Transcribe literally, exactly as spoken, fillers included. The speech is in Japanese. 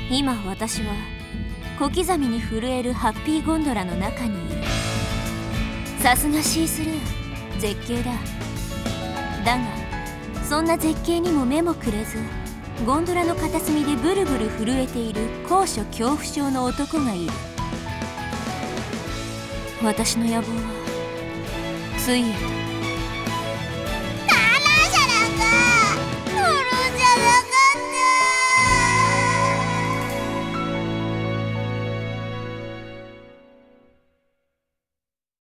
今私は小刻みに震えるハッピーゴンドラの中にいる。さすがシースルー、絶景だ。だがそんな絶景にも目もくれず、ゴンドラの片隅でブルブル震えている高所恐怖症の男がいる。私の野望はついえた。